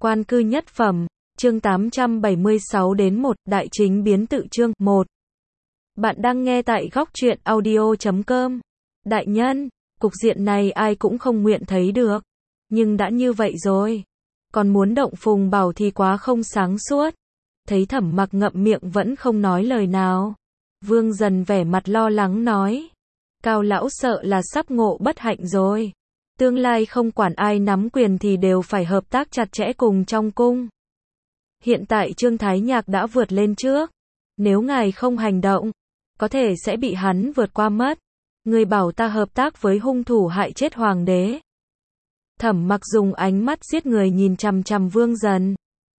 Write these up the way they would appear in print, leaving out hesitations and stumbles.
Quan cư nhất phẩm, chương 876 đến 1, Đại chính biến tự chương 1. Bạn đang nghe tại góc truyện audio.com. Đại nhân, cục diện này ai cũng không nguyện thấy được. Nhưng đã như vậy rồi. Còn muốn động Phùng Bảo thì quá không sáng suốt. Thấy Thẩm Mặc ngậm miệng vẫn không nói lời nào. Vương Dần vẻ mặt lo lắng nói. Cao lão sợ là sắp ngộ bất hạnh rồi. Tương lai không quản ai nắm quyền thì đều phải hợp tác chặt chẽ cùng trong cung. Hiện tại Trương Thái Nhạc đã vượt lên trước. Nếu ngài không hành động, có thể sẽ bị hắn vượt qua mất. Người bảo ta hợp tác với hung thủ hại chết hoàng đế. Thẩm Mặc dùng ánh mắt giết người nhìn chằm chằm Vương Dần.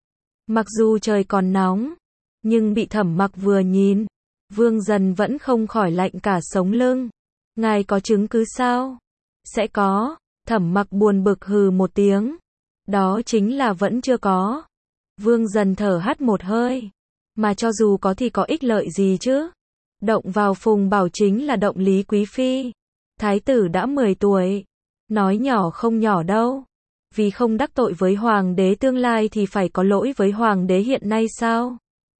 Mặc dù trời còn nóng, nhưng bị Thẩm Mặc vừa nhìn, Vương Dần vẫn không khỏi lạnh cả sống lưng. Ngài có chứng cứ sao? Sẽ có. Thẩm Mặc buồn bực hừ một tiếng. Đó chính là vẫn chưa có. Vương Dần thở hắt một hơi. Mà cho dù có thì có ích lợi gì chứ? Động vào Phùng Bảo chính là động Lý Quý Phi. Thái tử đã 10 tuổi. Nói nhỏ không nhỏ đâu. Vì không đắc tội với hoàng đế tương lai thì phải có lỗi với hoàng đế hiện nay sao?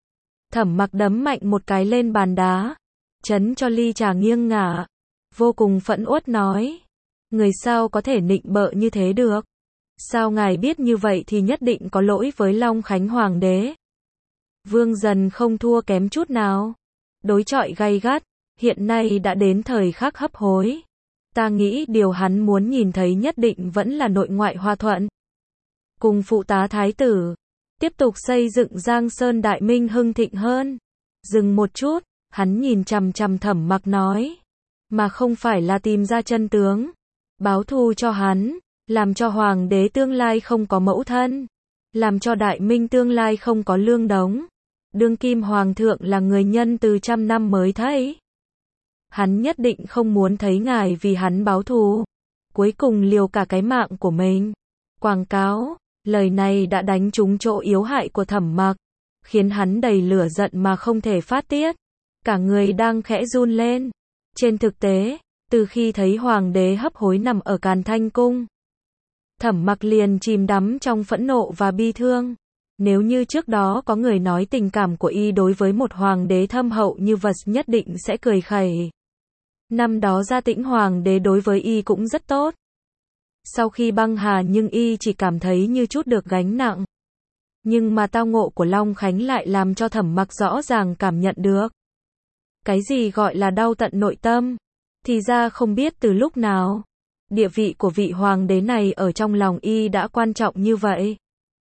Thẩm Mặc đấm mạnh một cái lên bàn đá. Chấn cho ly trà nghiêng ngả. Vô cùng phẫn uất nói. Người sao có thể nịnh bợ như thế được? Sao ngài biết như vậy thì nhất định có lỗi với Long Khánh Hoàng đế? Vương Dần không thua kém chút nào. Đối chọi gay gắt, hiện nay đã đến thời khắc hấp hối. Ta nghĩ điều hắn muốn nhìn thấy nhất định vẫn là nội ngoại hòa thuận. Cùng phụ tá thái tử, tiếp tục xây dựng Giang Sơn Đại Minh hưng thịnh hơn. Dừng một chút, hắn nhìn chằm chằm Thẩm Mặc nói. Mà không phải là tìm ra chân tướng. Báo thù cho hắn, làm cho hoàng đế tương lai không có mẫu thân, làm cho Đại Minh tương lai không có lương đống. Đương kim hoàng thượng là người nhân từ trăm năm mới thấy. Hắn nhất định không muốn thấy ngài vì hắn báo thù. Cuối cùng liều cả cái mạng của mình. Quảng cáo, lời này đã đánh trúng chỗ yếu hại của Thẩm Mặc, khiến hắn đầy lửa giận mà không thể phát tiết. Cả người đang khẽ run lên. Trên thực tế, từ khi thấy hoàng đế hấp hối nằm ở Càn Thanh Cung, Thẩm Mặc liền chìm đắm trong phẫn nộ và bi thương. Nếu như trước đó có người nói tình cảm của y đối với một hoàng đế thâm hậu như vật nhất định sẽ cười khẩy. Năm đó Gia Tĩnh hoàng đế đối với y cũng rất tốt. Sau khi băng hà nhưng y chỉ cảm thấy như chút được gánh nặng. Nhưng mà tao ngộ của Long Khánh lại làm cho Thẩm Mặc rõ ràng cảm nhận được. Cái gì gọi là đau tận nội tâm? Thì ra không biết từ lúc nào, địa vị của vị hoàng đế này ở trong lòng y đã quan trọng như vậy.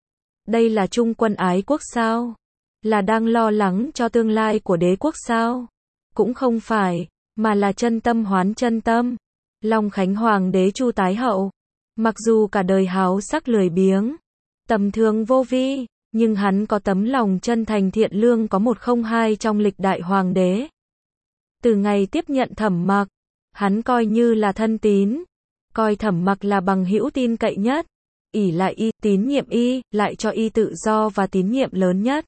Đây là trung quân ái quốc sao? Là đang lo lắng cho tương lai của đế quốc sao? Cũng không phải, mà là chân tâm hoán chân tâm. Long Khánh hoàng đế Chu Tái Hậu, mặc dù cả đời háo sắc lười biếng, tầm thường vô vi, nhưng hắn có tấm lòng chân thành thiện lương có 102 trong lịch đại hoàng đế. Từ ngày tiếp nhận Thẩm Mặc, hắn coi như là thân tín, coi Thẩm Mặc là bằng hữu tin cậy nhất, ỷ lại y, tín nhiệm y, lại cho y tự do và tín nhiệm lớn nhất.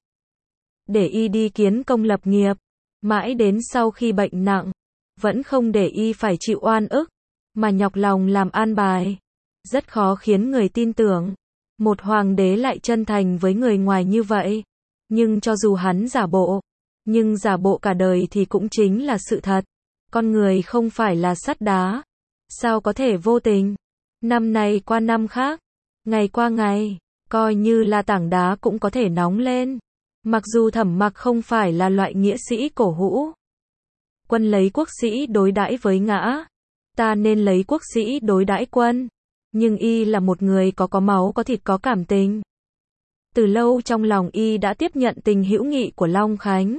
Để y đi kiến công lập nghiệp, mãi đến sau khi bệnh nặng, vẫn không để y phải chịu oan ức, mà nhọc lòng làm an bài. Rất khó khiến người tin tưởng, một hoàng đế lại chân thành với người ngoài như vậy. Nhưng cho dù hắn giả bộ, nhưng giả bộ cả đời thì cũng chính là sự thật. Con người không phải là sắt đá, sao có thể vô tình? Năm này qua năm khác, ngày qua ngày, coi như là tảng đá cũng có thể nóng lên. Mặc dù Thẩm Mặc không phải là loại nghĩa sĩ cổ hũ. Quân lấy quốc sĩ đối đãi với ngã, ta nên lấy quốc sĩ đối đãi quân. Nhưng y là một người có máu có thịt có cảm tình. Từ lâu trong lòng y đã tiếp nhận tình hữu nghị của Long Khánh.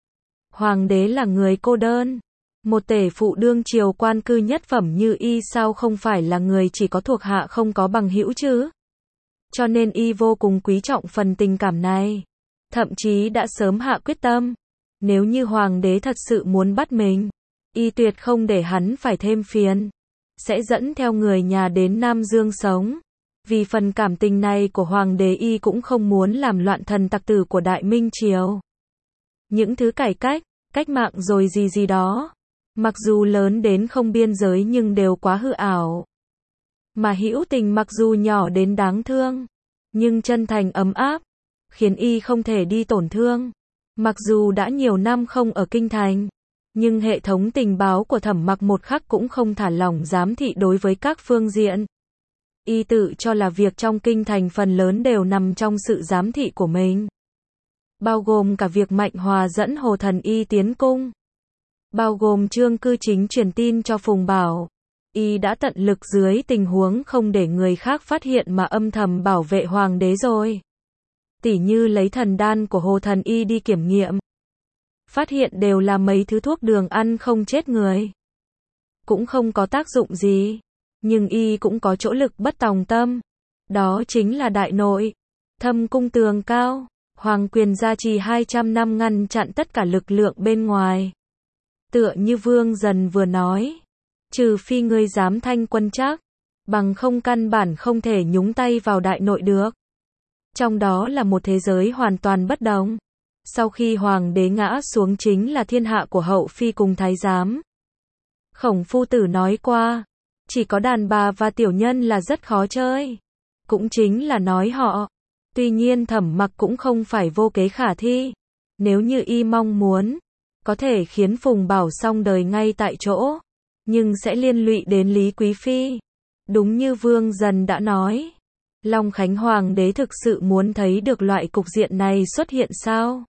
Hoàng đế là người cô đơn. Một tể phụ đương triều quan cư nhất phẩm như y sao không phải là người chỉ có thuộc hạ không có bằng hữu chứ? Cho nên y vô cùng quý trọng phần tình cảm này. Thậm chí đã sớm hạ quyết tâm. Nếu như hoàng đế thật sự muốn bắt mình, y tuyệt không để hắn phải thêm phiền. Sẽ dẫn theo người nhà đến Nam Dương sống. Vì phần cảm tình này của hoàng đế y cũng không muốn làm loạn thần tặc tử của Đại Minh Triều. Những thứ cải cách, cách mạng rồi gì đó. Mặc dù lớn đến không biên giới nhưng đều quá hư ảo. Mà hữu tình mặc dù nhỏ đến đáng thương, nhưng chân thành ấm áp, khiến y không thể đi tổn thương. Mặc dù đã nhiều năm không ở kinh thành, nhưng hệ thống tình báo của Thẩm Mặc một khắc cũng không thả lỏng giám thị đối với các phương diện. Y tự cho là việc trong kinh thành phần lớn đều nằm trong sự giám thị của mình. Bao gồm cả việc Mạnh Hòa dẫn Hồ Thần Y tiến cung. Bao gồm Trương Cư Chính truyền tin cho Phùng Bảo. Y đã tận lực dưới tình huống không để người khác phát hiện mà âm thầm bảo vệ hoàng đế rồi. Tỉ như lấy thần đan của Hồ Thần Y đi kiểm nghiệm. Phát hiện đều là mấy thứ thuốc đường ăn không chết người. Cũng không có tác dụng gì. Nhưng y cũng có chỗ lực bất tòng tâm. Đó chính là đại nội. Thâm cung tường cao. Hoàng quyền gia trì 200 năm ngăn chặn tất cả lực lượng bên ngoài. Tựa như Vương Dần vừa nói. Trừ phi ngươi dám thanh quân chắc. Bằng không căn bản không thể nhúng tay vào đại nội được. Trong đó là một thế giới hoàn toàn bất đồng. Sau khi hoàng đế ngã xuống chính là thiên hạ của hậu phi cùng thái giám. Khổng phu tử nói qua. Chỉ có đàn bà và tiểu nhân là rất khó chơi. Cũng chính là nói họ. Tuy nhiên Thẩm Mặc cũng không phải vô kế khả thi. Nếu như y mong muốn, có thể khiến Phùng Bảo xong đời ngay tại chỗ. Nhưng sẽ liên lụy đến Lý Quý Phi. Đúng như Vương Dần đã nói. Long Khánh Hoàng đế thực sự muốn thấy được loại cục diện này xuất hiện sao?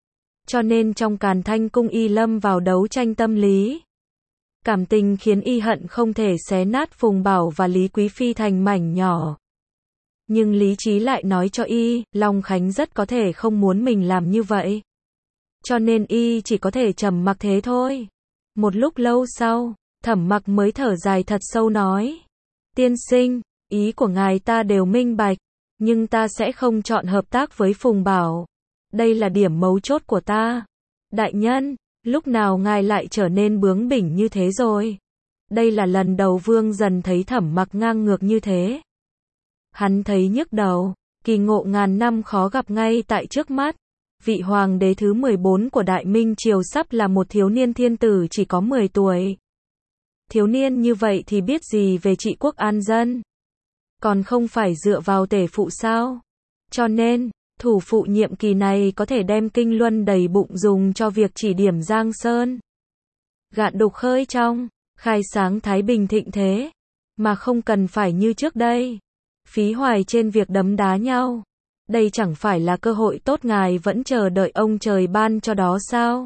Cho nên trong Càn Thanh cung y lâm vào đấu tranh tâm lý. Cảm tình khiến y hận không thể xé nát Phùng Bảo và Lý Quý Phi thành mảnh nhỏ. Nhưng lý trí lại nói cho y, Long Khánh rất có thể không muốn mình làm như vậy. Cho nên y chỉ có thể trầm mặc thế thôi. Một lúc lâu sau, Thẩm Mặc mới thở dài thật sâu nói. Tiên sinh, ý của ngài ta đều minh bạch, nhưng ta sẽ không chọn hợp tác với Phùng Bảo. Đây là điểm mấu chốt của ta. Đại nhân, lúc nào ngài lại trở nên bướng bỉnh như thế rồi? Đây là lần đầu Vương Dần thấy Thẩm Mặc ngang ngược như thế. Hắn thấy nhức đầu, kỳ ngộ ngàn năm khó gặp ngay tại trước mắt. Vị hoàng đế thứ 14 của Đại Minh Triều sắp là một thiếu niên thiên tử chỉ có 10 tuổi. Thiếu niên như vậy thì biết gì về trị quốc an dân? Còn không phải dựa vào tể phụ sao? Cho nên, thủ phụ nhiệm kỳ này có thể đem kinh luân đầy bụng dùng cho việc chỉ điểm Giang Sơn. Gạn đục khơi trong, khai sáng thái bình thịnh thế. Mà không cần phải như trước đây. Phí hoài trên việc đấm đá nhau. Đây chẳng phải là cơ hội tốt ngài vẫn chờ đợi ông trời ban cho đó sao?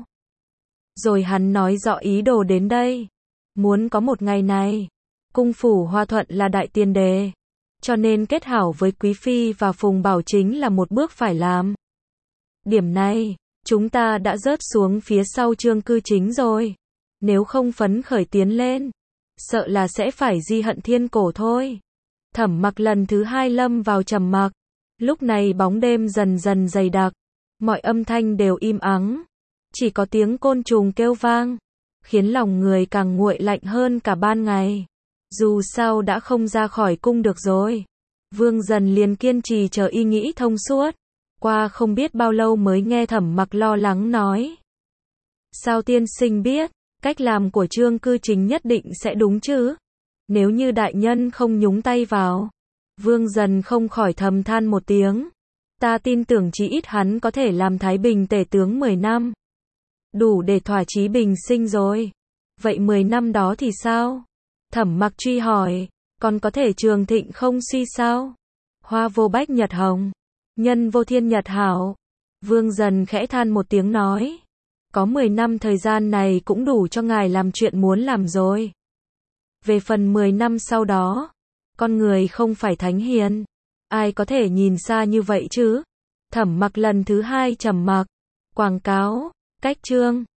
Rồi hắn nói rõ ý đồ đến đây. Muốn có một ngày này, cung phủ Hoa Thuận là đại tiền đề. Cho nên kết hảo với Quý Phi và Phùng Bảo chính là một bước phải làm. Điểm này, chúng ta đã rớt xuống phía sau Trương Cư Chính rồi. Nếu không phấn khởi tiến lên, sợ là sẽ phải di hận thiên cổ thôi. Thẩm Mặc lần thứ hai lâm vào trầm mặc. Lúc này bóng đêm dần dần dày đặc. Mọi âm thanh đều im ắng. Chỉ có tiếng côn trùng kêu vang. Khiến lòng người càng nguội lạnh hơn cả ban ngày. Dù sao đã không ra khỏi cung được rồi. Vương Dần liền kiên trì chờ y nghĩ thông suốt. Qua không biết bao lâu mới nghe Thẩm Mặc lo lắng nói. Sao tiên sinh biết, cách làm của Trương Cư Chính nhất định sẽ đúng chứ? Nếu như đại nhân không nhúng tay vào. Vương Dần không khỏi thầm than một tiếng. Ta tin tưởng chí ít hắn có thể làm Thái Bình tể tướng 10 năm. Đủ để thỏa chí bình sinh rồi. Vậy 10 năm đó thì sao? Thẩm Mặc truy hỏi. Còn có thể trường thịnh không suy sao? Hoa vô bách nhật hồng. Nhân vô thiên nhật hảo. Vương Dần khẽ than một tiếng nói. Có 10 năm thời gian này cũng đủ cho ngài làm chuyện muốn làm rồi. Về phần 10 năm sau đó, con người không phải thánh hiền. Ai có thể nhìn xa như vậy chứ? Thẩm Mặc lần thứ hai trầm mặc. Quảng cáo, cách chương.